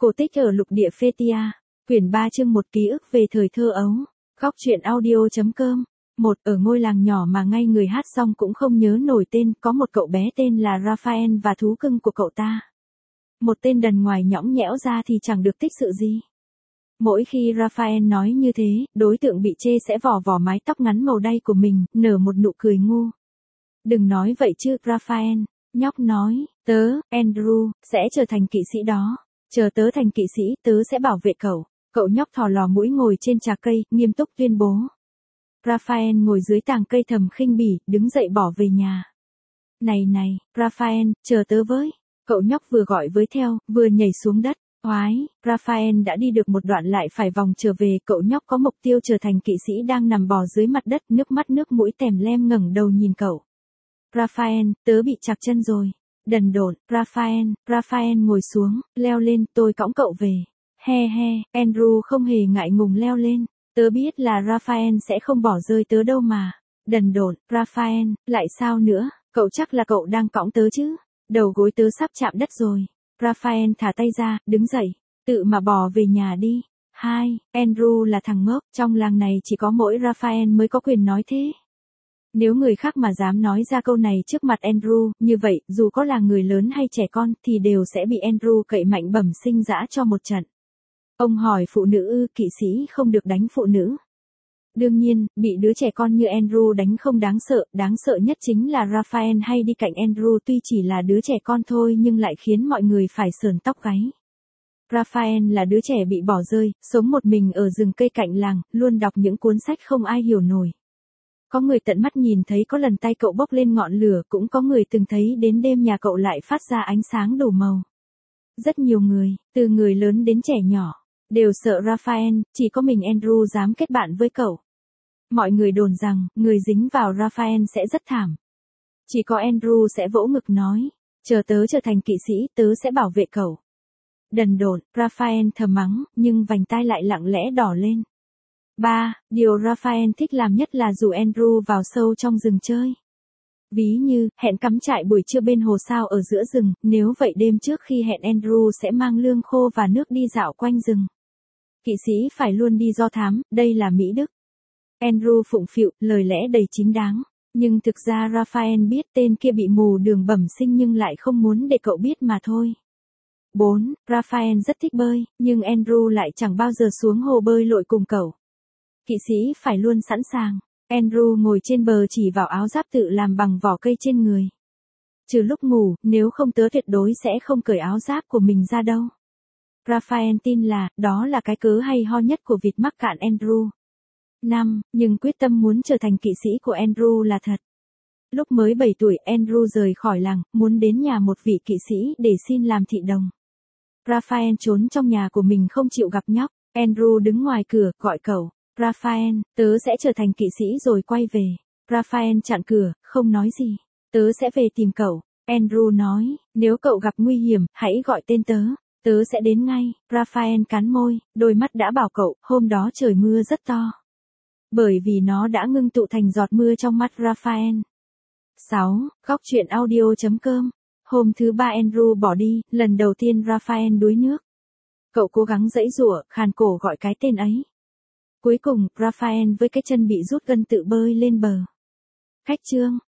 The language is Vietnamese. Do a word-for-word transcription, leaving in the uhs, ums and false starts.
Cổ tích ở lục địa Phethia, quyển ba chương một ký ức về thời thơ ấu. Góc truyện audio.com. Một, ở ngôi làng nhỏ mà ngay người hát xong cũng không nhớ nổi tên, có một cậu bé tên là Raphael và thú cưng của cậu ta. Một tên đần ngoài nhõng nhẽo ra thì chẳng được tích sự gì. Mỗi khi Raphael nói như thế, đối tượng bị chê sẽ vò vò mái tóc ngắn màu đay của mình, nở một nụ cười ngu. Đừng nói vậy chứ, Raphael. Nhóc nói, tớ, Andrew, sẽ trở thành kỵ sĩ đó. Chờ tớ thành kỵ sĩ, tớ sẽ bảo vệ cậu. Cậu nhóc thò lò mũi ngồi trên trà cây, nghiêm túc tuyên bố. Raphael ngồi dưới tàng cây thầm khinh bỉ, đứng dậy bỏ về nhà. Này này, Raphael, chờ tớ với. Cậu nhóc vừa gọi với theo, vừa nhảy xuống đất. Oái, Raphael đã đi được một đoạn lại phải vòng trở về. Cậu nhóc có mục tiêu trở thành kỵ sĩ đang nằm bò dưới mặt đất, nước mắt nước mũi tèm lem ngẩng đầu nhìn cậu. Raphael, tớ bị trặc chân rồi. Đần độn, Raphael, Raphael ngồi xuống, leo lên, tôi cõng cậu về. He he, Andrew không hề ngại ngùng leo lên. Tớ biết là Raphael sẽ không bỏ rơi tớ đâu mà. Đần độn, Raphael, lại sao nữa, cậu chắc là cậu đang cõng tớ chứ. Đầu gối tớ sắp chạm đất rồi. Raphael thả tay ra, đứng dậy, tự mà bò về nhà đi. Hai, Andrew là thằng ngốc, trong làng này chỉ có mỗi Raphael mới có quyền nói thế. Nếu người khác mà dám nói ra câu này trước mặt Andrew, như vậy, dù có là người lớn hay trẻ con, thì đều sẽ bị Andrew cậy mạnh bẩm sinh dã cho một trận. Ông hỏi phụ nữ ư, kỵ sĩ không được đánh phụ nữ. Đương nhiên, bị đứa trẻ con như Andrew đánh không đáng sợ, đáng sợ nhất chính là Raphael hay đi cạnh Andrew tuy chỉ là đứa trẻ con thôi nhưng lại khiến mọi người phải sởn tóc gáy. Raphael là đứa trẻ bị bỏ rơi, sống một mình ở rừng cây cạnh làng, luôn đọc những cuốn sách không ai hiểu nổi. Có người tận mắt nhìn thấy có lần tay cậu bốc lên ngọn lửa, cũng có người từng thấy đến đêm nhà cậu lại phát ra ánh sáng đủ màu. Rất nhiều người, từ người lớn đến trẻ nhỏ, đều sợ Raphael, chỉ có mình Andrew dám kết bạn với cậu. Mọi người đồn rằng, người dính vào Raphael sẽ rất thảm. Chỉ có Andrew sẽ vỗ ngực nói, chờ tớ trở thành kỵ sĩ, tớ sẽ bảo vệ cậu. Đần độn, Raphael thầm mắng, nhưng vành tai lại lặng lẽ đỏ lên. Ba, điều Raphael thích làm nhất là rủ Andrew vào sâu trong rừng chơi. Ví như, hẹn cắm trại buổi trưa bên hồ sao ở giữa rừng, nếu vậy đêm trước khi hẹn Andrew sẽ mang lương khô và nước đi dạo quanh rừng. Kỵ sĩ phải luôn đi do thám, đây là mỹ đức. Andrew phụng phịu, lời lẽ đầy chính đáng. Nhưng thực ra Raphael biết tên kia bị mù đường bẩm sinh nhưng lại không muốn để cậu biết mà thôi. Bốn, Raphael rất thích bơi, nhưng Andrew lại chẳng bao giờ xuống hồ bơi lội cùng cậu. Kỵ sĩ phải luôn sẵn sàng. Andrew ngồi trên bờ chỉ vào áo giáp tự làm bằng vỏ cây trên người. Trừ lúc ngủ, nếu không tớ tuyệt đối sẽ không cởi áo giáp của mình ra đâu. Raphael tin là, đó là cái cớ hay ho nhất của vịt mắc cạn Andrew. Năm, nhưng quyết tâm muốn trở thành kỵ sĩ của Andrew là thật. Lúc mới bảy tuổi, Andrew rời khỏi làng, muốn đến nhà một vị kỵ sĩ để xin làm thị đồng. Raphael trốn trong nhà của mình không chịu gặp nhóc. Andrew đứng ngoài cửa, gọi cậu. Raphael, tớ sẽ trở thành kỵ sĩ rồi quay về. Raphael chặn cửa, không nói gì. Tớ sẽ về tìm cậu. Andrew nói, nếu cậu gặp nguy hiểm, hãy gọi tên tớ. Tớ sẽ đến ngay. Raphael cắn môi, đôi mắt đã bảo cậu, hôm đó trời mưa rất to. Bởi vì nó đã ngưng tụ thành giọt mưa trong mắt Raphael. Sáu, góc truyện audio.com. Hôm thứ ba Andrew bỏ đi, lần đầu tiên Raphael đuối nước. Cậu cố gắng giãy giụa, khàn cổ gọi cái tên ấy. Cuối cùng, Raphael với cái chân bị rút gân tự bơi lên bờ. Khách chương.